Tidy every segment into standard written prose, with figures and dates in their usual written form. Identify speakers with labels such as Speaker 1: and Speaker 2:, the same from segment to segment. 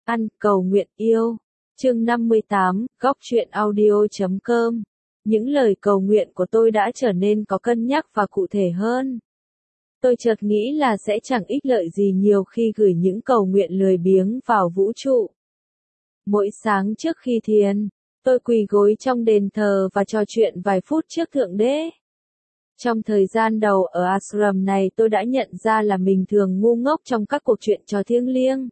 Speaker 1: Ăn, cầu nguyện, yêu. Chương 58, góc truyện audio.com. Những lời cầu nguyện của tôi đã trở nên có cân nhắc và cụ thể hơn. Tôi chợt nghĩ là sẽ chẳng ích lợi gì nhiều khi gửi những cầu nguyện lười biếng vào vũ trụ. Mỗi sáng trước khi thiền, tôi quỳ gối trong đền thờ và trò chuyện vài phút trước Thượng Đế. Trong thời gian đầu ở ashram này tôi đã nhận ra là mình thường ngu ngốc trong các cuộc chuyện trò thiêng liêng.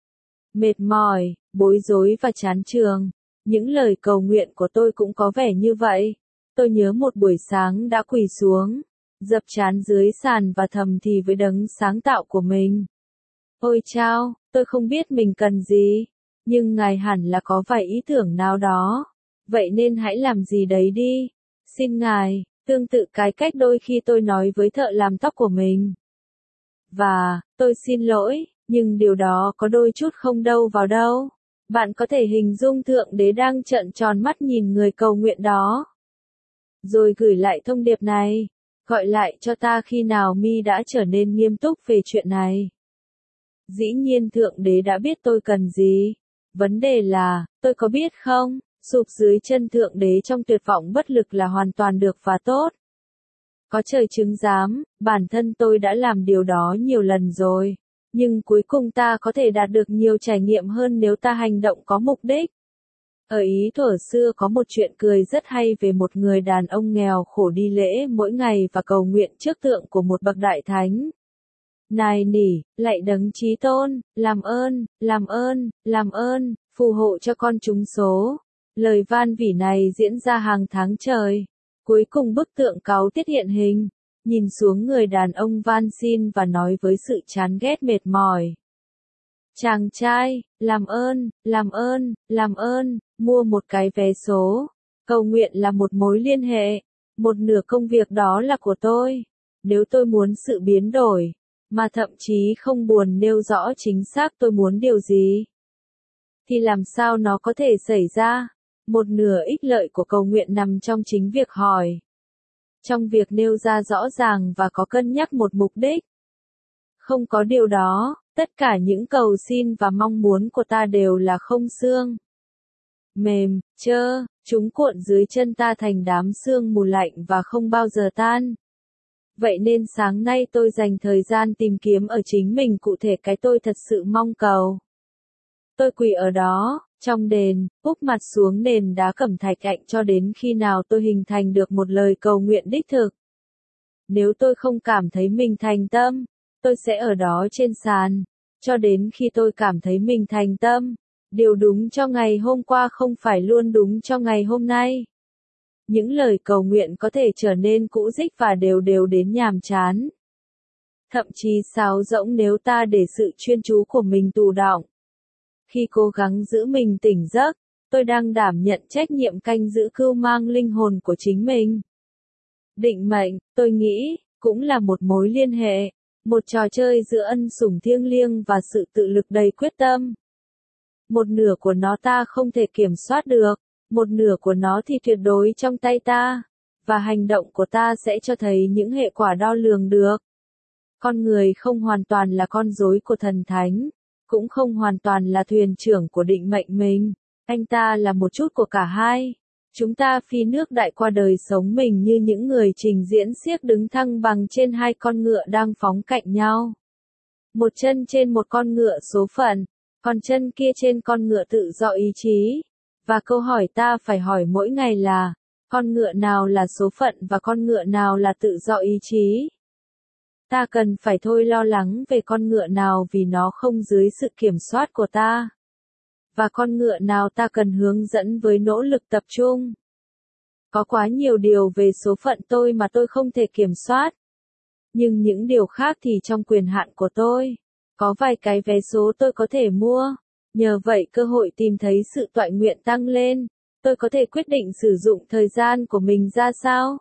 Speaker 1: Mệt mỏi, bối rối và chán chường. Những lời cầu nguyện của tôi cũng có vẻ như vậy. Tôi nhớ một buổi sáng đã quỳ xuống, dập trán dưới sàn và thầm thì với đấng sáng tạo của mình. Ôi chao, tôi không biết mình cần gì, nhưng Ngài hẳn là có vài ý tưởng nào đó. Vậy nên hãy làm gì đấy đi. Xin Ngài, tương tự cái cách đôi khi tôi nói với thợ làm tóc của mình. Và, tôi xin lỗi, nhưng điều đó có đôi chút không đâu vào đâu. Bạn có thể hình dung Thượng Đế đang trợn tròn mắt nhìn người cầu nguyện đó. Rồi gửi lại thông điệp này. Gọi lại cho ta khi nào mi đã trở nên nghiêm túc về chuyện này. Dĩ nhiên Thượng Đế đã biết tôi cần gì. Vấn đề là, tôi có biết không, sụp dưới chân Thượng Đế trong tuyệt vọng bất lực là hoàn toàn được và tốt. Có trời chứng giám, bản thân tôi đã làm điều đó nhiều lần rồi. Nhưng cuối cùng ta có thể đạt được nhiều trải nghiệm hơn nếu ta hành động có mục đích. Ở Ý thuở xưa có một chuyện cười rất hay về một người đàn ông nghèo khổ đi lễ mỗi ngày và cầu nguyện trước tượng của một bậc đại thánh. Nài nỉ, lạy đấng chí tôn, làm ơn, làm ơn, làm ơn, phù hộ cho con trúng số. Lời van vỉ này diễn ra hàng tháng trời. Cuối cùng bức tượng cáu tiết hiện hình. Nhìn xuống người đàn ông van xin và nói với sự chán ghét mệt mỏi. Chàng trai, làm ơn, làm ơn, làm ơn, mua một cái vé số. Cầu nguyện là một mối liên hệ. Một nửa công việc đó là của tôi. Nếu tôi muốn sự biến đổi, mà thậm chí không buồn nêu rõ chính xác tôi muốn điều gì, thì làm sao nó có thể xảy ra? Một nửa ích lợi của cầu nguyện nằm trong chính việc hỏi. Trong việc nêu ra rõ ràng và có cân nhắc một mục đích. Không có điều đó, tất cả những cầu xin và mong muốn của ta đều là không xương. Mềm, trơ, chúng cuộn dưới chân ta thành đám sương mù lạnh và không bao giờ tan. Vậy nên sáng nay tôi dành thời gian tìm kiếm ở chính mình cụ thể cái tôi thật sự mong cầu. Tôi quỳ ở đó, trong đền, úp mặt xuống nền đá cẩm thạch cạnh cho đến khi nào tôi hình thành được một lời cầu nguyện đích thực. Nếu tôi không cảm thấy mình thành tâm, tôi sẽ ở đó trên sàn, cho đến khi tôi cảm thấy mình thành tâm. Điều đúng cho ngày hôm qua không phải luôn đúng cho ngày hôm nay. Những lời cầu nguyện có thể trở nên cũ rích và đều đều đến nhàm chán. Thậm chí sáo rỗng nếu ta để sự chuyên chú của mình tù đọng. Khi cố gắng giữ mình tỉnh giấc, tôi đang đảm nhận trách nhiệm canh giữ cưu mang linh hồn của chính mình. Định mệnh, tôi nghĩ, cũng là một mối liên hệ, một trò chơi giữa ân sủng thiêng liêng và sự tự lực đầy quyết tâm. Một nửa của nó ta không thể kiểm soát được, một nửa của nó thì tuyệt đối trong tay ta, và hành động của ta sẽ cho thấy những hệ quả đo lường được. Con người không hoàn toàn là con rối của thần thánh, cũng không hoàn toàn là thuyền trưởng của định mệnh mình, anh ta là một chút của cả hai. Chúng ta phi nước đại qua đời sống mình như những người trình diễn xiếc đứng thăng bằng trên hai con ngựa đang phóng cạnh nhau. Một chân trên một con ngựa số phận, còn chân kia trên con ngựa tự do ý chí. Và câu hỏi ta phải hỏi mỗi ngày là, con ngựa nào là số phận và con ngựa nào là tự do ý chí? Ta cần phải thôi lo lắng về con ngựa nào vì nó không dưới sự kiểm soát của ta. Và con ngựa nào ta cần hướng dẫn với nỗ lực tập trung. Có quá nhiều điều về số phận tôi mà tôi không thể kiểm soát. Nhưng những điều khác thì trong quyền hạn của tôi. Có vài cái vé số tôi có thể mua. Nhờ vậy cơ hội tìm thấy sự toại nguyện tăng lên. Tôi có thể quyết định sử dụng thời gian của mình ra sao.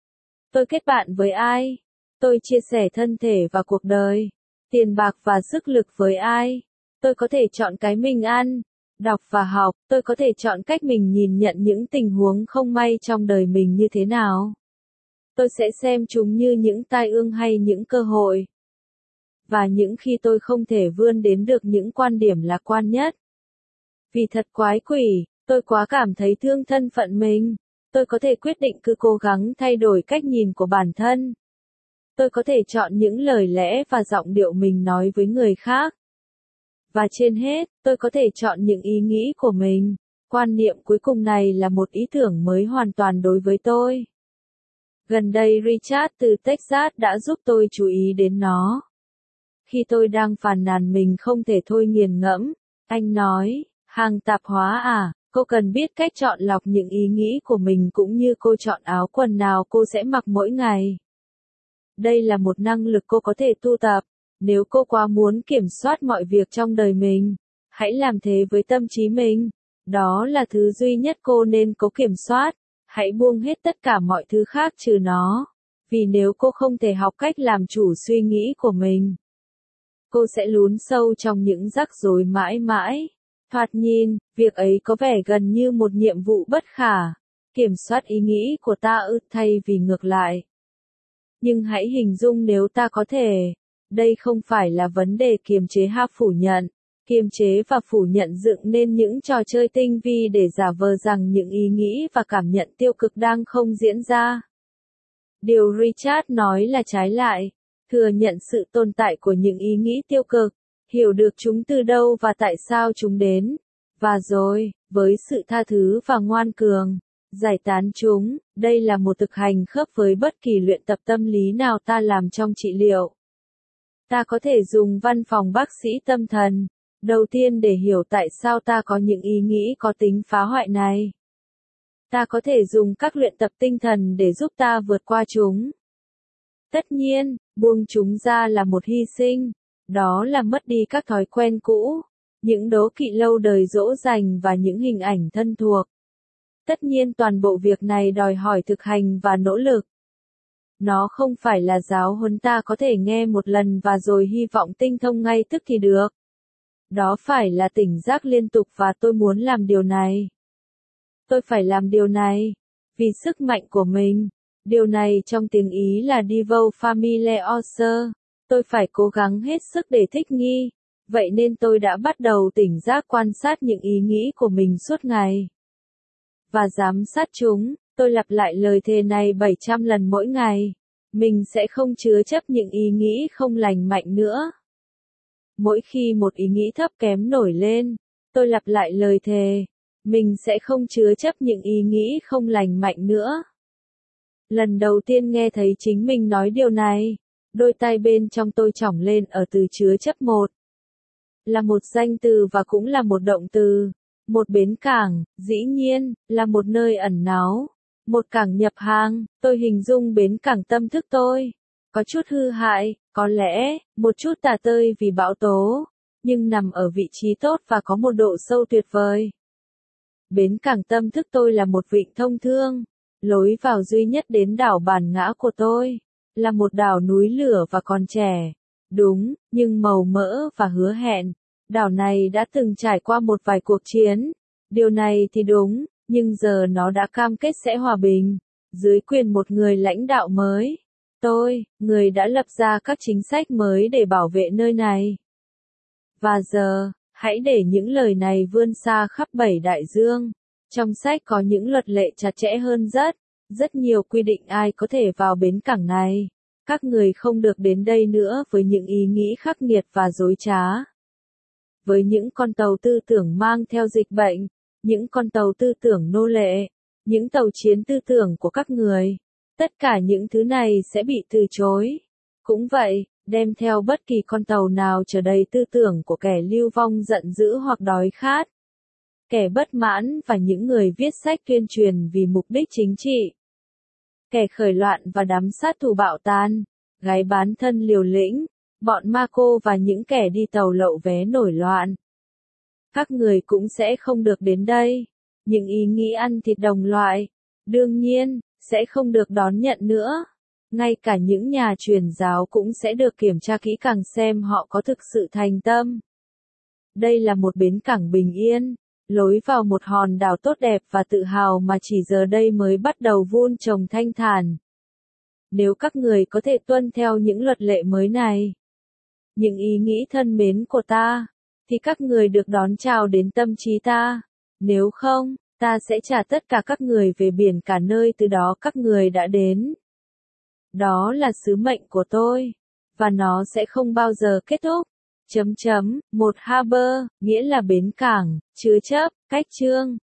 Speaker 1: Tôi kết bạn với ai? Tôi chia sẻ thân thể và cuộc đời, tiền bạc và sức lực với ai? Tôi có thể chọn cái mình ăn, đọc và học. Tôi có thể chọn cách mình nhìn nhận những tình huống không may trong đời mình như thế nào. Tôi sẽ xem chúng như những tai ương hay những cơ hội. Và những khi tôi không thể vươn đến được những quan điểm lạc quan nhất, Vì thật quái quỷ, tôi quá cảm thấy thương thân phận mình. Tôi có thể quyết định cứ cố gắng thay đổi cách nhìn của bản thân. Tôi có thể chọn những lời lẽ và giọng điệu mình nói với người khác. Và trên hết, tôi có thể chọn những ý nghĩ của mình. Quan niệm cuối cùng này là một ý tưởng mới hoàn toàn đối với tôi. Gần đây Richard từ Texas đã giúp tôi chú ý đến nó. Khi tôi đang phàn nàn mình không thể thôi nghiền ngẫm, anh nói, hàng tạp hóa à, cô cần biết cách chọn lọc những ý nghĩ của mình cũng như cô chọn áo quần nào cô sẽ mặc mỗi ngày. Đây là một năng lực cô có thể tu tập. Nếu cô quá muốn kiểm soát mọi việc trong đời mình, hãy làm thế với tâm trí mình. Đó là thứ duy nhất cô nên cố kiểm soát. Hãy buông hết tất cả mọi thứ khác trừ nó. Vì nếu cô không thể học cách làm chủ suy nghĩ của mình, cô sẽ lún sâu trong những rắc rối mãi mãi. Thoạt nhìn, việc ấy có vẻ gần như một nhiệm vụ bất khả. Kiểm soát ý nghĩ của ta thay vì ngược lại. Nhưng hãy hình dung nếu ta có thể. Đây không phải là vấn đề kiềm chế hay phủ nhận. Kiềm chế và phủ nhận dựng nên những trò chơi tinh vi để giả vờ rằng những ý nghĩ và cảm nhận tiêu cực đang không diễn ra. Điều Richard nói là trái lại. Thừa nhận sự tồn tại của những ý nghĩ tiêu cực, hiểu được chúng từ đâu và tại sao chúng đến. Và rồi, với sự tha thứ và ngoan cường, giải tán chúng. Đây là một thực hành khớp với bất kỳ luyện tập tâm lý nào ta làm trong trị liệu. Ta có thể dùng văn phòng bác sĩ tâm thần, đầu tiên để hiểu tại sao ta có những ý nghĩ có tính phá hoại này. Ta có thể dùng các luyện tập tinh thần để giúp ta vượt qua chúng. Tất nhiên, buông chúng ra là một hy sinh. Đó là mất đi các thói quen cũ, những đố kỵ lâu đời dỗ dành và những hình ảnh thân thuộc. Tất nhiên toàn bộ việc này đòi hỏi thực hành và nỗ lực. Nó không phải là giáo huấn ta có thể nghe một lần và rồi hy vọng tinh thông ngay tức thì được. Đó phải là tỉnh giác liên tục và tôi muốn làm điều này. Tôi phải làm điều này, vì sức mạnh của mình. Điều này trong tiếng Ý là Devo Familiare. Tôi phải cố gắng hết sức để thích nghi. Vậy nên tôi đã bắt đầu tỉnh giác quan sát những ý nghĩ của mình suốt ngày. Và giám sát chúng, tôi lặp lại lời thề này 700 lần mỗi ngày. Mình sẽ không chứa chấp những ý nghĩ không lành mạnh nữa. Mỗi khi một ý nghĩ thấp kém nổi lên, tôi lặp lại lời thề. Mình sẽ không chứa chấp những ý nghĩ không lành mạnh nữa. Lần đầu tiên nghe thấy chính mình nói điều này, đôi tay bên trong tôi chỏng lên ở từ chứa chấp một. Là một danh từ và cũng là một động từ. Một bến cảng, dĩ nhiên, là một nơi ẩn náu. Một cảng nhập hàng, tôi hình dung bến cảng tâm thức tôi. Có chút hư hại, có lẽ, một chút tả tơi vì bão tố, nhưng nằm ở vị trí tốt và có một độ sâu tuyệt vời. Bến cảng tâm thức tôi là một vịnh thông thương, lối vào duy nhất đến đảo bản ngã của tôi, là một đảo núi lửa và còn trẻ. Đúng, nhưng màu mỡ và hứa hẹn. Đảo này đã từng trải qua một vài cuộc chiến. Điều này thì đúng, nhưng giờ nó đã cam kết sẽ hòa bình, dưới quyền một người lãnh đạo mới. Tôi, người đã lập ra các chính sách mới để bảo vệ nơi này. Và giờ, hãy để những lời này vươn xa khắp 7 đại dương. Trong sách có những luật lệ chặt chẽ hơn rất nhiều quy định ai có thể vào bến cảng này. Các người không được đến đây nữa với những ý nghĩ khắc nghiệt và dối trá. Với những con tàu tư tưởng mang theo dịch bệnh, những con tàu tư tưởng nô lệ, những tàu chiến tư tưởng của các người. Tất cả những thứ này sẽ bị từ chối. Cũng vậy, đem theo bất kỳ con tàu nào chở đầy tư tưởng của kẻ lưu vong giận dữ hoặc đói khát. Kẻ bất mãn và những người viết sách tuyên truyền vì mục đích chính trị. Kẻ khởi loạn và đám sát thủ bạo tàn, gái bán thân liều lĩnh, bọn ma cô và những kẻ đi tàu lậu vé nổi loạn. Các người cũng sẽ không được đến đây. Những ý nghĩ ăn thịt đồng loại, đương nhiên, sẽ không được đón nhận nữa. Ngay cả những nhà truyền giáo cũng sẽ được kiểm tra kỹ càng xem họ có thực sự thành tâm. Đây là một bến cảng bình yên, lối vào một hòn đảo tốt đẹp và tự hào mà chỉ giờ đây mới bắt đầu vun trồng thanh thản. Nếu các người có thể tuân theo những luật lệ mới này, những ý nghĩ thân mến của ta, thì các người được đón chào đến tâm trí ta. Nếu không, ta sẽ trả tất cả các người về biển cả nơi từ đó các người đã đến. Đó là sứ mệnh của tôi. Và nó sẽ không bao giờ kết thúc. Một harbor, nghĩa là bến cảng, chứa chấp, cách chương.